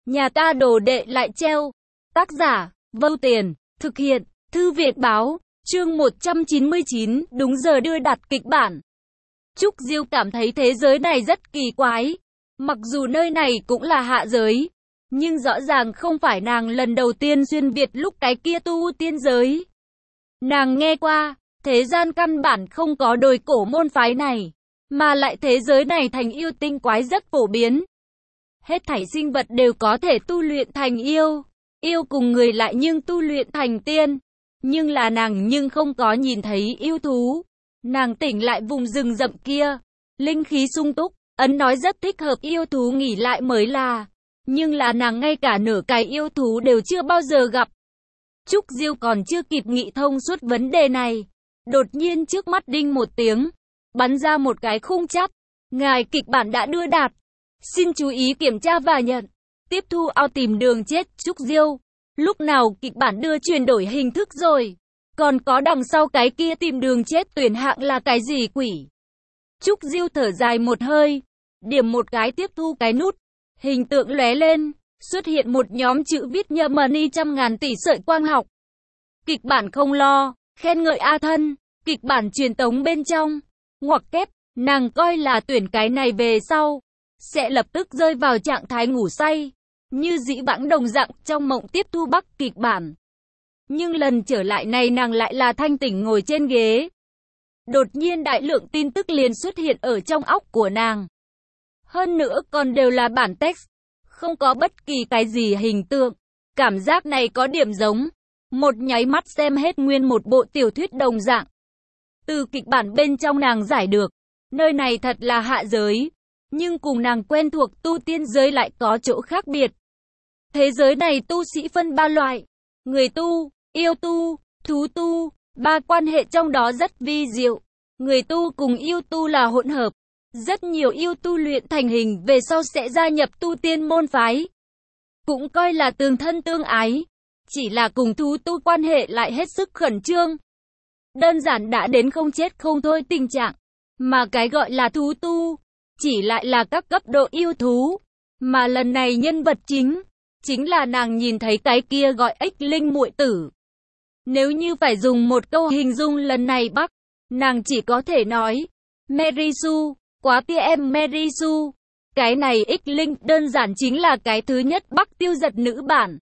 Nhà ta đồ đệ lại treo. Tác giả, Vâu Tiền, thực hiện, Thư viện báo, chương 199, đúng giờ đưa đặt kịch bản. Trúc Diêu cảm thấy thế giới này rất kỳ quái. Mặc dù nơi này cũng là hạ giới, nhưng rõ ràng không phải nàng lần đầu tiên xuyên Việt lúc cái kia tu tiên giới. Nàng nghe qua, thế gian căn bản không có đồi cổ môn phái này, mà lại thế giới này thành yêu tinh quái rất phổ biến. Hết thảy sinh vật đều có thể tu luyện thành yêu, yêu cùng người lại nhưng tu luyện thành tiên. Nhưng là nàng nhưng không có nhìn thấy yêu thú. Nàng tỉnh lại vùng rừng rậm kia, linh khí sung túc, ấn nói rất thích hợp yêu thú nghỉ lại mới là. Nhưng là nàng ngay cả nửa cái yêu thú đều chưa bao giờ gặp. Trúc Diêu còn chưa kịp nghĩ thông suốt vấn đề này. Đột nhiên trước mắt đinh một tiếng, bắn ra một cái khung chắt. Ngài kịch bản đã đưa đạt. Xin chú ý kiểm tra và nhận. Tiếp thu ao tìm đường chết. Trúc Diêu, lúc nào kịch bản đưa chuyển đổi hình thức rồi? Còn có đằng sau cái kia tìm đường chết tuyển hạng là cái gì quỷ? Trúc Diêu thở dài một hơi, điểm một cái tiếp thu cái nút. Hình tượng lóe lên, xuất hiện một nhóm chữ viết nhờ money trăm ngàn tỷ sợi quang học. Kịch bản không lo, khen ngợi A Thân, kịch bản truyền tống bên trong. Ngoặc kép, nàng coi là tuyển cái này về sau, sẽ lập tức rơi vào trạng thái ngủ say, như dĩ vãng đồng dạng trong mộng tiếp thu bắc kịch bản. Nhưng lần trở lại này nàng lại là thanh tỉnh ngồi trên ghế. Đột nhiên đại lượng tin tức liền xuất hiện ở trong óc của nàng. Hơn nữa còn đều là bản text, không có bất kỳ cái gì hình tượng. Cảm giác này có điểm giống một nháy mắt xem hết nguyên một bộ tiểu thuyết đồng dạng. Từ kịch bản bên trong nàng giải được, nơi này thật là hạ giới, nhưng cùng nàng quen thuộc tu tiên giới lại có chỗ khác biệt. Thế giới này tu sĩ phân ba loại: người tu, yêu tu, thú tu, ba quan hệ trong đó rất vi diệu. Người tu cùng yêu tu là hỗn hợp. Rất nhiều yêu tu luyện thành hình về sau sẽ gia nhập tu tiên môn phái, cũng coi là tương thân tương ái. Chỉ là cùng thú tu quan hệ lại hết sức khẩn trương, đơn giản đã đến không chết không thôi tình trạng. Mà cái gọi là thú tu, chỉ lại là các cấp độ yêu thú. Mà lần này nhân vật chính là nàng nhìn thấy cái kia gọi ếch linh muội tử. Nếu như phải dùng một câu hình dung lần này Bắc, nàng chỉ có thể nói Merisu, quá tia em Merisu. Cái này ếch linh đơn giản chính là cái thứ nhất Bắc tiêu giật nữ bản.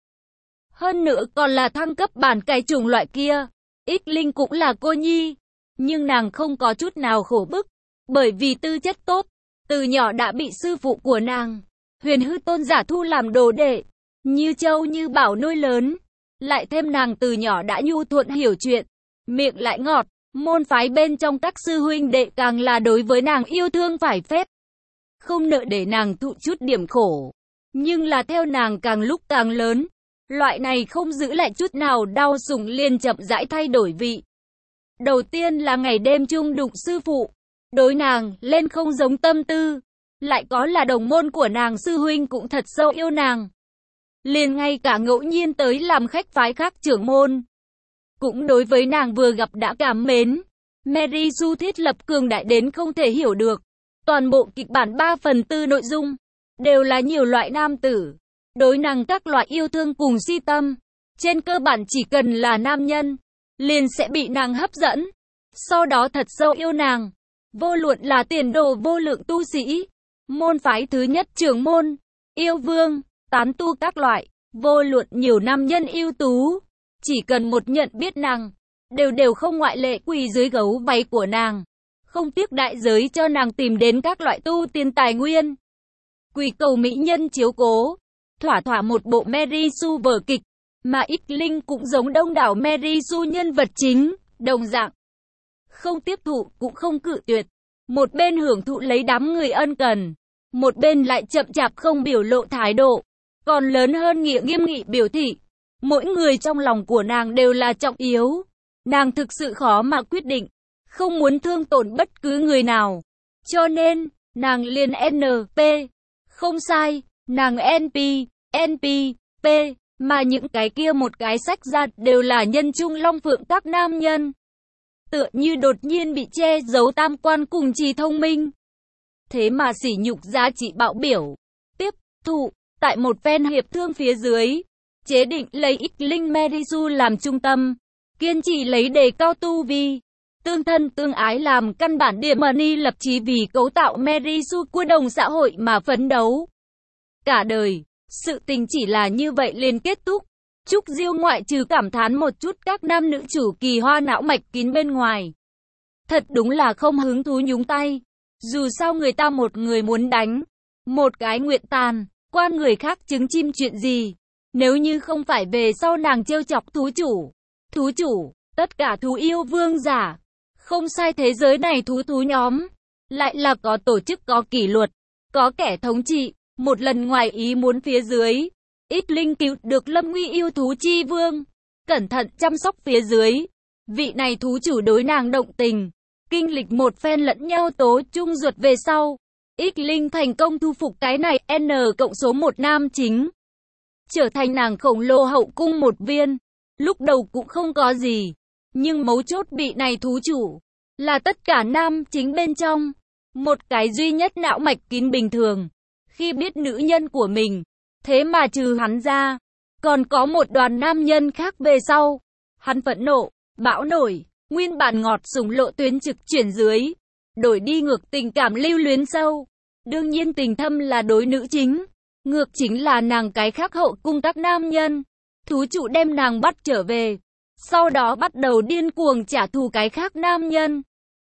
Hơn nữa còn là thăng cấp bản cái chủng loại kia. Ếch linh cũng là cô nhi, nhưng nàng không có chút nào khổ bức, bởi vì tư chất tốt, từ nhỏ đã bị sư phụ của nàng, Huyền Hư Tôn giả thu làm đồ đệ, như châu như bảo nuôi lớn. Lại thêm nàng từ nhỏ đã nhu thuận hiểu chuyện, miệng lại ngọt, môn phái bên trong các sư huynh đệ càng là đối với nàng yêu thương phải phép, không nỡ để nàng thụ chút điểm khổ. Nhưng là theo nàng càng lúc càng lớn, loại này không giữ lại chút nào đau sủng liền chậm rãi thay đổi vị. Đầu tiên là ngày đêm chung đụng sư phụ, đối nàng lên không giống tâm tư, lại có là đồng môn của nàng sư huynh cũng thật sâu yêu nàng. Liền ngay cả ngẫu nhiên tới làm khách phái khác trưởng môn, cũng đối với nàng vừa gặp đã cảm mến. Merisu thiết lập cường đại đến không thể hiểu được. Toàn bộ kịch bản 3/4 nội dung đều là nhiều loại nam tử, đối nàng các loại yêu thương cùng si tâm. Trên cơ bản chỉ cần là nam nhân, liền sẽ bị nàng hấp dẫn, sau đó thật sâu yêu nàng. Vô luận là tiền đồ vô lượng tu sĩ, môn phái thứ nhất trưởng môn, yêu vương, tán tu các loại, vô luận nhiều nam nhân yêu tú, chỉ cần một nhận biết nàng, đều không ngoại lệ quỳ dưới gấu váy của nàng, không tiếc đại giới cho nàng tìm đến các loại tu tiên tài nguyên, quỳ cầu mỹ nhân chiếu cố. Thỏa thỏa một bộ Merisu vở kịch, mà ích linh cũng giống đông đảo Merisu nhân vật chính, đồng dạng không tiếp thụ cũng không cự tuyệt. Một bên hưởng thụ lấy đám người ân cần, một bên lại chậm chạp không biểu lộ thái độ, còn lớn hơn nghĩa nghiêm nghị biểu thị. Mỗi người trong lòng của nàng đều là trọng yếu. Nàng thực sự khó mà quyết định, không muốn thương tổn bất cứ người nào. Cho nên, nàng liền NP. Không sai, nàng NP, mà những cái kia một cái sách ra đều là nhân trung long phượng các nam nhân. Tựa như đột nhiên bị che giấu tam quan cùng trí thông minh. Thế mà sỉ nhục giá trị bạo biểu. Tiếp thụ, Tại một phen hiệp thương phía dưới, chế định lấy Ích Linh Merisu làm trung tâm, kiên trì lấy đề cao tu vi, tương thân tương ái làm căn bản điểm ni lập chí vì cấu tạo Merisu của đồng xã hội mà phấn đấu. Cả đời, sự tình chỉ là như vậy liền kết thúc. Trúc Diêu ngoại trừ cảm thán một chút các nam nữ chủ kỳ hoa não mạch kín bên ngoài. Thật đúng là không hứng thú nhúng tay. Dù sao người ta một người muốn đánh, một cái nguyện tàn, quan người khác trứng chim chuyện gì. Nếu như không phải về sau nàng trêu chọc thú chủ, tất cả thú yêu vương giả. Không sai, thế giới này thú nhóm, lại là có tổ chức, có kỷ luật, có kẻ thống trị. Một lần ngoài ý muốn phía dưới, Ích Linh cứu được Lâm Nguy yêu thú chi vương, cẩn thận chăm sóc phía dưới. Vị này thú chủ đối nàng động tình, kinh lịch một phen lẫn nhau tố chung ruột về sau. Ích Linh thành công thu phục cái này N cộng số 1 nam chính, trở thành nàng khổng lồ hậu cung một viên. Lúc đầu cũng không có gì, nhưng mấu chốt bị này thú chủ, là tất cả nam chính bên trong, một cái duy nhất não mạch kín bình thường. Khi biết nữ nhân của mình, thế mà trừ hắn ra, còn có một đoàn nam nhân khác về sau. Hắn phẫn nộ, bão nổi, nguyên bản ngọt sủng lộ tuyến trực chuyển dưới, đổi đi ngược tình cảm lưu luyến sâu. Đương nhiên tình thâm là đối nữ chính, ngược chính là nàng cái khác hậu cung các nam nhân. Thú chủ đem nàng bắt trở về, sau đó bắt đầu điên cuồng trả thù cái khác nam nhân.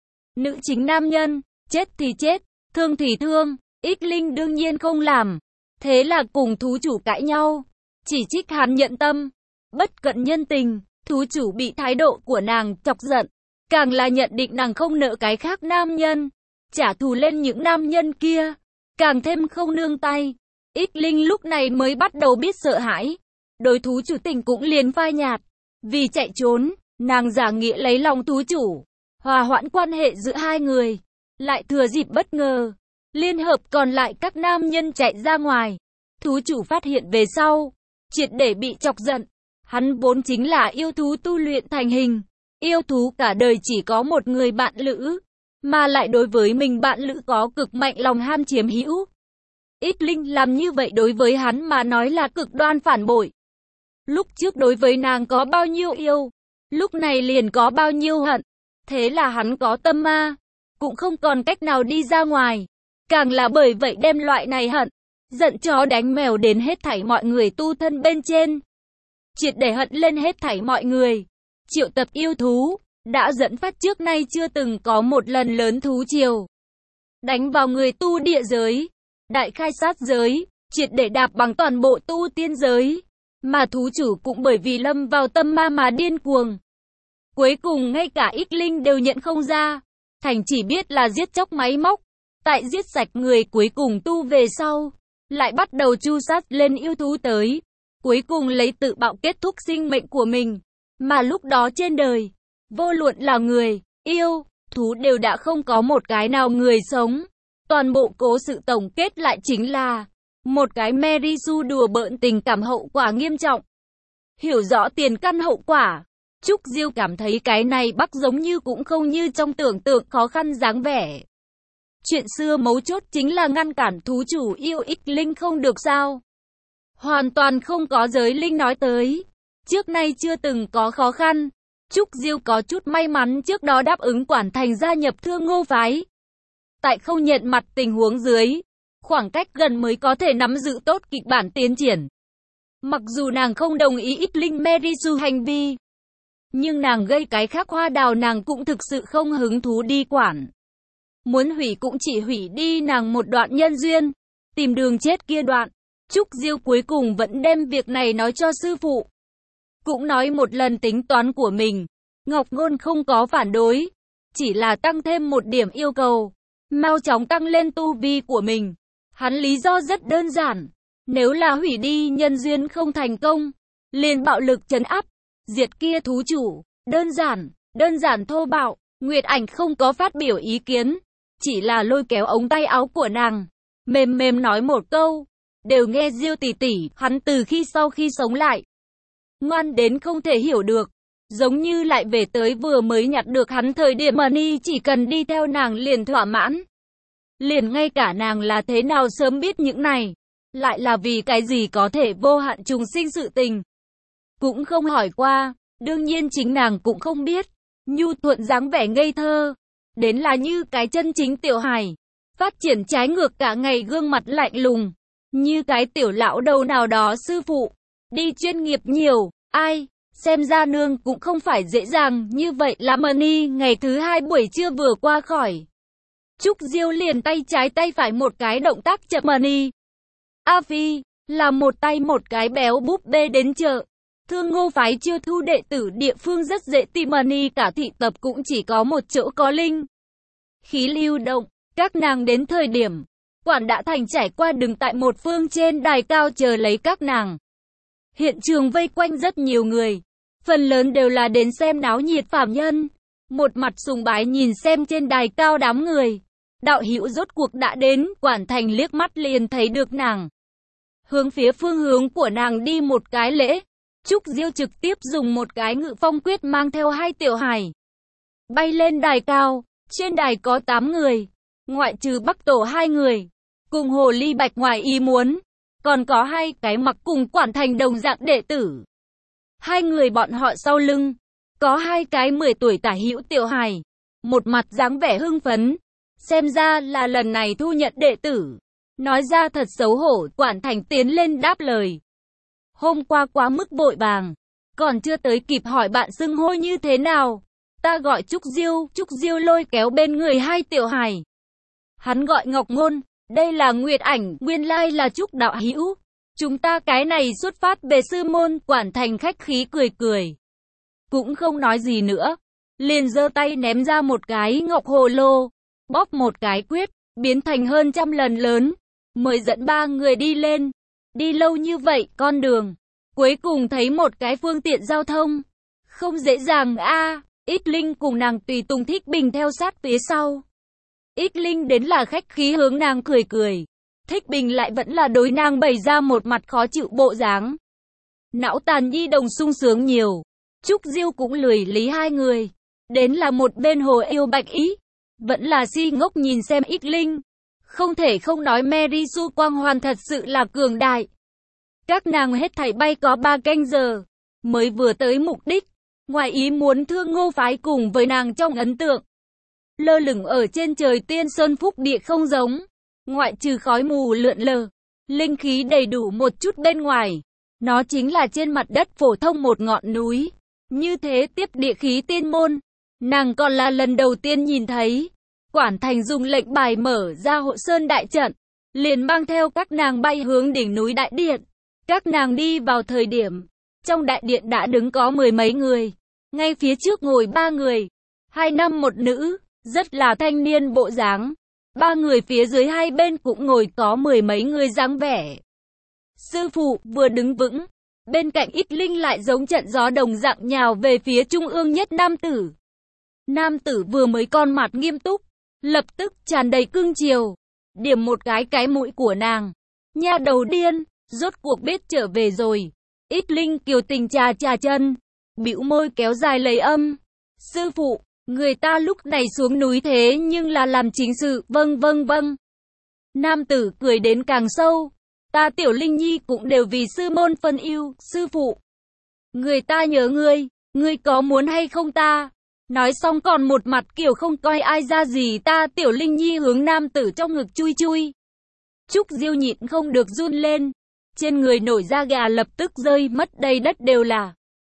Nữ chính nam nhân, chết thì chết, thương thì thương. Ích Linh đương nhiên không làm, thế là cùng thú chủ cãi nhau, chỉ trích hắn nhận tâm, bất cận nhân tình. Thú chủ bị thái độ của nàng chọc giận, càng là nhận định nàng không nợ cái khác nam nhân, trả thù lên những nam nhân kia, càng thêm không nương tay. Ích Linh lúc này mới bắt đầu biết sợ hãi, đối thú chủ tình cũng liền phai nhạt. Vì chạy trốn, nàng giả nghĩa lấy lòng thú chủ, hòa hoãn quan hệ giữa hai người, lại thừa dịp bất ngờ, liên hợp còn lại các nam nhân chạy ra ngoài. Thú chủ phát hiện về sau, triệt để bị chọc giận. Hắn vốn chính là yêu thú tu luyện thành hình, yêu thú cả đời chỉ có một người bạn lữ, mà lại đối với mình bạn lữ có cực mạnh lòng ham chiếm hữu. Ích Linh làm như vậy đối với hắn mà nói là cực đoan phản bội. Lúc trước đối với nàng có bao nhiêu yêu, lúc này liền có bao nhiêu hận. Thế là hắn có tâm ma, cũng không còn cách nào đi ra ngoài. Càng là bởi vậy đem loại này hận, giận chó đánh mèo đến hết thảy mọi người tu thân bên trên. Triệt để hận lên hết thảy mọi người. Triệu tập yêu thú, đã dẫn phát trước nay chưa từng có một lần lớn thú triều. Đánh vào người tu địa giới, đại khai sát giới, triệt để đạp bằng toàn bộ tu tiên giới. Mà thú chủ cũng bởi vì lâm vào tâm ma mà điên cuồng. Cuối cùng ngay cả Ích Linh đều nhận không ra, thành chỉ biết là giết chóc máy móc. Tại giết sạch người cuối cùng tu về sau, lại bắt đầu chu sát lên yêu thú tới. Cuối cùng lấy tự bạo kết thúc sinh mệnh của mình. Mà lúc đó trên đời, vô luận là người, yêu, thú đều đã không có một cái nào người sống. Toàn bộ cố sự tổng kết lại chính là một cái Merisu đùa bỡn tình cảm hậu quả nghiêm trọng. Hiểu rõ tiền căn hậu quả, Trúc Diêu cảm thấy cái này Bắc giống như cũng không như trong tưởng tượng khó khăn dáng vẻ. Chuyện xưa mấu chốt chính là ngăn cản thú chủ yêu Ích Linh không được sao. Hoàn toàn không có giới linh nói tới. Trước nay chưa từng có khó khăn. Trúc Diêu có chút may mắn trước đó đáp ứng Quản Thành gia nhập Thương Ngô phái. Tại không nhận mặt tình huống dưới, khoảng cách gần mới có thể nắm giữ tốt kịch bản tiến triển. Mặc dù nàng không đồng ý Ích Linh Merisu hành vi, nhưng nàng gây cái khác hoa đào nàng cũng thực sự không hứng thú đi quản. Muốn hủy cũng chỉ hủy đi nàng một đoạn nhân duyên, tìm đường chết kia đoạn. Trúc Diêu cuối cùng vẫn đem việc này nói cho sư phụ. Cũng nói một lần tính toán của mình. Ngọc Ngôn không có phản đối, chỉ là tăng thêm một điểm yêu cầu, mau chóng tăng lên tu vi của mình. Hắn lý do rất đơn giản, nếu là hủy đi nhân duyên không thành công, liền bạo lực trấn áp, diệt kia thú chủ. Đơn giản thô bạo. Nguyệt Ảnh không có phát biểu ý kiến, chỉ là lôi kéo ống tay áo của nàng, mềm nói một câu. Đều nghe Diêu tỷ tỷ, hắn từ sau khi sống lại, ngoan đến không thể hiểu được, giống như lại về tới vừa mới nhặt được hắn thời điểm money, chỉ cần đi theo nàng liền thỏa mãn. Liền ngay cả nàng là thế nào sớm biết những này, lại là vì cái gì có thể vô hạn trùng sinh sự tình. Cũng không hỏi qua, đương nhiên chính nàng cũng không biết. Nhu Thuận dáng vẻ ngây thơ, đến là như cái chân chính tiểu hài. Phát triển trái ngược cả ngày gương mặt lạnh lùng, như cái tiểu lão đầu nào đó sư phụ. Đi chuyên nghiệp nhiều, ai, xem ra nương cũng không phải dễ dàng như vậy là Money. Ngày thứ 2 buổi trưa vừa qua khỏi. Trúc Diêu liền tay trái tay phải một cái động tác chậm Money. A Phi, là một tay một cái béo búp bê đến chợ. Thương Ngô phái chiêu thu đệ tử địa phương rất dễ tìm Money, cả thị tập cũng chỉ có một chỗ có linh khí lưu động. Các nàng đến thời điểm, Quản Đã Thành trải qua đứng tại một phương trên đài cao chờ lấy các nàng. Hiện trường vây quanh rất nhiều người, phần lớn đều là đến xem náo nhiệt phàm nhân. Một mặt sùng bái nhìn xem trên đài cao đám người. Đạo hữu rốt cuộc đã đến, Quản Thành liếc mắt liền thấy được nàng. Hướng phía phương hướng của nàng đi một cái lễ. Trúc Diêu trực tiếp dùng một cái ngự phong quyết mang theo 2 tiểu hài. Bay lên đài cao, trên đài có 8 người. Ngoại trừ Bắc Tổ 2 người, cùng Hồ Ly Bạch ngoài ý muốn, còn có 2 cái mặc cùng Quản Thành đồng dạng đệ tử. 2 người bọn họ sau lưng, có 2 cái 10 tuổi tả hữu tiểu hài, một mặt dáng vẻ hưng phấn, xem ra là lần này thu nhận đệ tử. Nói ra thật xấu hổ, Quản Thành tiến lên đáp lời. Hôm qua quá mức vội vàng, còn chưa tới kịp hỏi bạn xưng hô như thế nào. Ta gọi Trúc Diêu lôi kéo bên người 2 tiểu hài. Hắn gọi Ngọc Ngôn, đây là Nguyệt Ảnh, nguyên lai là Trúc đạo hữu. Chúng ta cái này xuất phát về sư môn. Quản Thành khách khí cười cười, cũng không nói gì nữa, liền giơ tay ném ra một cái ngọc hồ lô, bóp một cái quyết, biến thành hơn 100 lần lớn, mới dẫn 3 người đi lên. Đi lâu như vậy, con đường, cuối cùng thấy một cái phương tiện giao thông, không dễ dàng a. Ít Linh cùng nàng tùy tùng Thích Bình theo sát phía sau. Ít Linh đến là khách khí hướng nàng cười cười. Thích Bình lại vẫn là đối nàng bày ra một mặt khó chịu bộ dáng. Não tàn nhi đồng sung sướng nhiều. Trúc Diêu cũng lười lý 2 người. Đến là một bên Hồ Yêu Bạch Ý, vẫn là si ngốc nhìn xem Ít Linh. Không thể không nói Mary Sue quang hoàn thật sự là cường đại. Các nàng hết thảy bay có 3 canh giờ, mới vừa tới mục đích. Ngoài ý muốn Thương Ngô phái cùng với nàng trong ấn tượng. Lơ lửng ở trên trời Tiên Sơn Phúc Địa không giống. Ngoại trừ khói mù lượn lờ, linh khí đầy đủ một chút bên ngoài. Nó chính là trên mặt đất phổ thông một ngọn núi. Như thế tiếp địa khí tiên môn. Nàng còn là lần đầu tiên nhìn thấy. Quản Thành dùng lệnh bài mở ra Hộ Sơn đại trận, liền mang theo các nàng bay hướng đỉnh núi đại điện. Các nàng đi vào thời điểm, trong đại điện đã đứng có 10 mấy người. Ngay phía trước ngồi 3 người, 2 nam 1 nữ, rất là thanh niên bộ dáng. 3 người phía dưới hai bên cũng ngồi có 10 mấy người dáng vẻ. Sư phụ vừa đứng vững, bên cạnh Ít Linh lại giống trận gió đồng dạng nhào về phía trung ương nhất nam tử. Nam tử vừa mới con mặt nghiêm túc, lập tức tràn đầy cưng chiều, điểm một cái mũi của nàng. Nha đầu điên, rốt cuộc biết trở về rồi. Ít Linh kiều tình trà chân, bĩu môi kéo dài lấy âm. Sư phụ, người ta lúc này xuống núi thế nhưng là làm chính sự. Vâng. Nam tử cười đến càng sâu. Ta Tiểu Linh Nhi cũng đều vì sư môn phân ưu. Sư phụ, người ta nhớ ngươi có muốn hay không ta? Nói xong còn một mặt kiểu không coi ai ra gì. Ta Tiểu Linh Nhi hướng nam tử trong ngực chui. Trúc Diêu nhịn không được run lên. Trên người nổi da gà lập tức rơi mất, đầy đất đều là.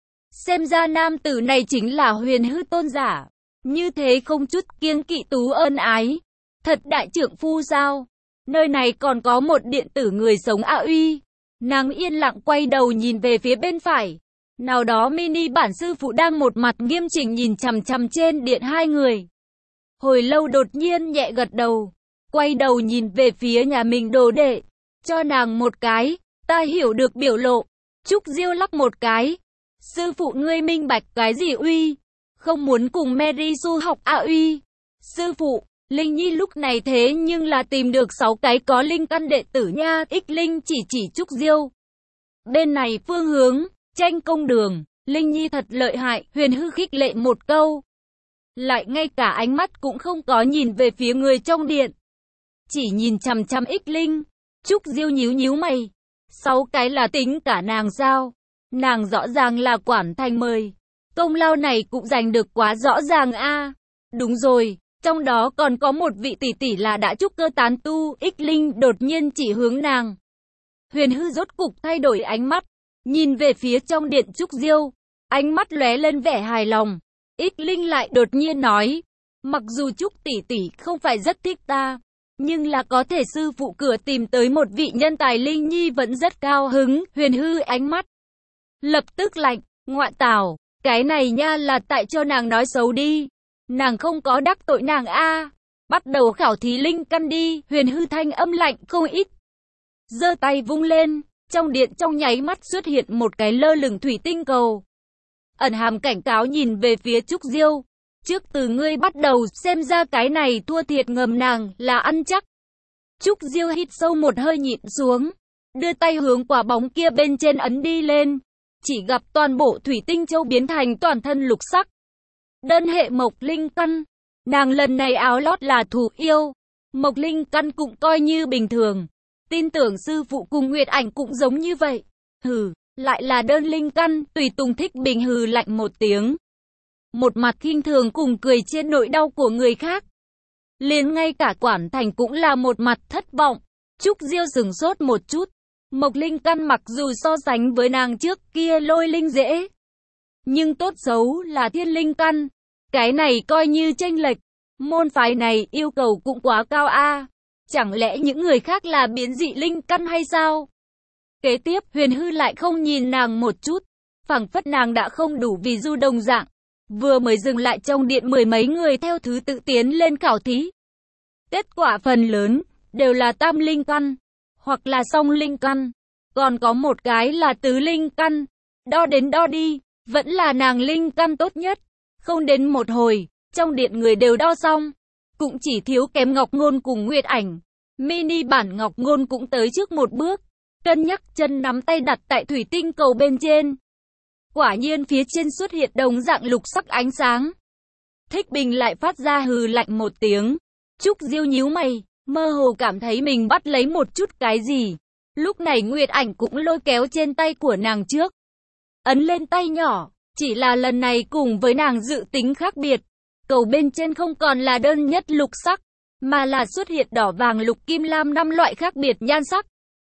Xem ra nam tử này chính là Huyền Hư tôn giả. Như thế không chút kiêng kỵ tú ân ái. Thật đại trượng phu sao? Nơi này còn có một điện tử người sống A Uy. Nàng yên lặng quay đầu nhìn về phía bên phải. Nào đó mini bản sư phụ đang một mặt nghiêm chỉnh nhìn chằm chằm trên điện 2 người. Hồi lâu đột nhiên nhẹ gật đầu. Quay đầu nhìn về phía nhà mình đồ đệ. Cho nàng một cái. Ta hiểu được biểu lộ. Trúc Diêu lắc một cái. Sư phụ ngươi minh bạch cái gì Uy? Không muốn cùng Mary Sue học A Uy. Sư phụ, Linh Nhi lúc này thế nhưng là tìm được 6 cái có linh căn đệ tử nha. Ít Linh chỉ Trúc Diêu. Bên này phương hướng, tranh công đường, Linh Nhi thật lợi hại. Huyền Hư khích lệ một câu. Lại ngay cả ánh mắt cũng không có nhìn về phía người trong điện. Chỉ nhìn chằm chằm Ít Linh. Trúc Diêu nhíu nhíu mày. 6 cái là tính cả nàng sao? Nàng rõ ràng là quản thành mời. Công lao này cũng giành được quá rõ ràng a. Đúng rồi, trong đó còn có một vị tỷ tỷ là đã trúc cơ tán tu, Ích Linh đột nhiên chỉ hướng nàng. Huyền Hư rốt cục thay đổi ánh mắt, nhìn về phía trong điện Trúc Diêu, ánh mắt lóe lên vẻ hài lòng. Ích Linh lại đột nhiên nói, mặc dù Trúc tỷ tỷ không phải rất thích ta, nhưng là có thể sư phụ cửa tìm tới một vị nhân tài, Linh Nhi vẫn rất cao hứng. Huyền Hư ánh mắt lập tức lạnh, ngoại tảo, cái này nha là tại cho nàng nói xấu đi. Nàng không có đắc tội nàng a. Bắt đầu khảo thí linh căn đi. Huyền Hư thanh âm lạnh không ít, giơ tay vung lên, trong điện trong nháy mắt xuất hiện một cái lơ lửng thủy tinh cầu. Ẩn hàm cảnh cáo nhìn về phía Trúc Diêu. Trước từ ngươi bắt đầu, xem ra cái này thua thiệt ngầm nàng là ăn chắc. Trúc Diêu hít sâu một hơi nhịn xuống, đưa tay hướng quả bóng kia bên trên ấn đi lên. Chỉ gặp toàn bộ thủy tinh châu biến thành toàn thân lục sắc. Đơn hệ mộc linh căn. Nàng lần này áo lót là thủ yêu. Mộc linh căn cũng coi như bình thường. Tin tưởng sư phụ cùng Nguyệt Ảnh cũng giống như vậy. Hừ, lại là đơn linh căn. Tùy Tùng Thích Bình hừ lạnh một tiếng, một mặt khinh thường cùng cười trên nỗi đau của người khác. Liền ngay cả quản thành cũng là một mặt thất vọng. Trúc Diêu sửng sốt một chút. Mộc linh căn mặc dù so sánh với nàng trước kia lôi linh dễ, nhưng tốt xấu là thiên linh căn. Cái này coi như chênh lệch. Môn phái này yêu cầu cũng quá cao a. Chẳng lẽ những người khác là biến dị linh căn hay sao? Kế tiếp, Huyền Hư lại không nhìn nàng một chút, phảng phất nàng đã không đủ vì du đồng dạng. Vừa mới dừng lại trong điện, mười mấy người theo thứ tự tiến lên khảo thí. Kết quả phần lớn đều là tam linh căn, hoặc là song linh căn, còn có một cái là tứ linh căn. Đo đến đo đi, vẫn là nàng linh căn tốt nhất. Không đến một hồi, trong điện người đều đo xong, cũng chỉ thiếu kém Ngọc Ngôn cùng Nguyệt Ảnh. Mini bản Ngọc Ngôn cũng tới trước một bước, cân nhắc chân nắm tay đặt tại thủy tinh cầu bên trên. Quả nhiên phía trên xuất hiện đồng dạng lục sắc ánh sáng. Thích Bình lại phát ra hừ lạnh một tiếng. Trúc Diêu nhíu mày, mơ hồ cảm thấy mình bắt lấy một chút cái gì. Lúc này Nguyệt Ảnh cũng lôi kéo trên tay của nàng trước, ấn lên tay nhỏ. Chỉ là lần này cùng với nàng dự tính khác biệt. Cầu bên trên không còn là đơn nhất lục sắc, mà là xuất hiện đỏ vàng lục kim lam 5 loại khác biệt nhan sắc.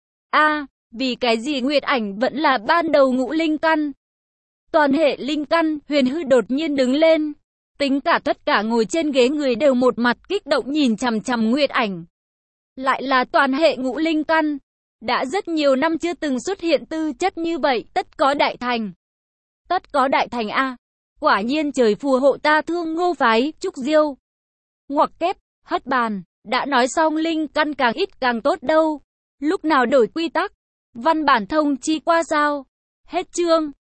Vì cái gì Nguyệt Ảnh vẫn là ban đầu ngũ linh căn? Toàn hệ linh căn. Huyền Hư đột nhiên đứng lên. Tính cả tất cả ngồi trên ghế người đều một mặt kích động nhìn chằm chằm Nguyệt Ảnh. Lại là toàn hệ ngũ linh căn. Đã rất nhiều năm chưa từng xuất hiện tư chất như vậy, tất có đại thành. Tất có đại thành a. Quả nhiên trời phù hộ ta Thương Ngô phái. Trúc Diêu ngoặc kép, hất bàn. Đã nói xong linh căn càng ít càng tốt đâu. Lúc nào đổi quy tắc, văn bản thông chi qua sao? Hết chương.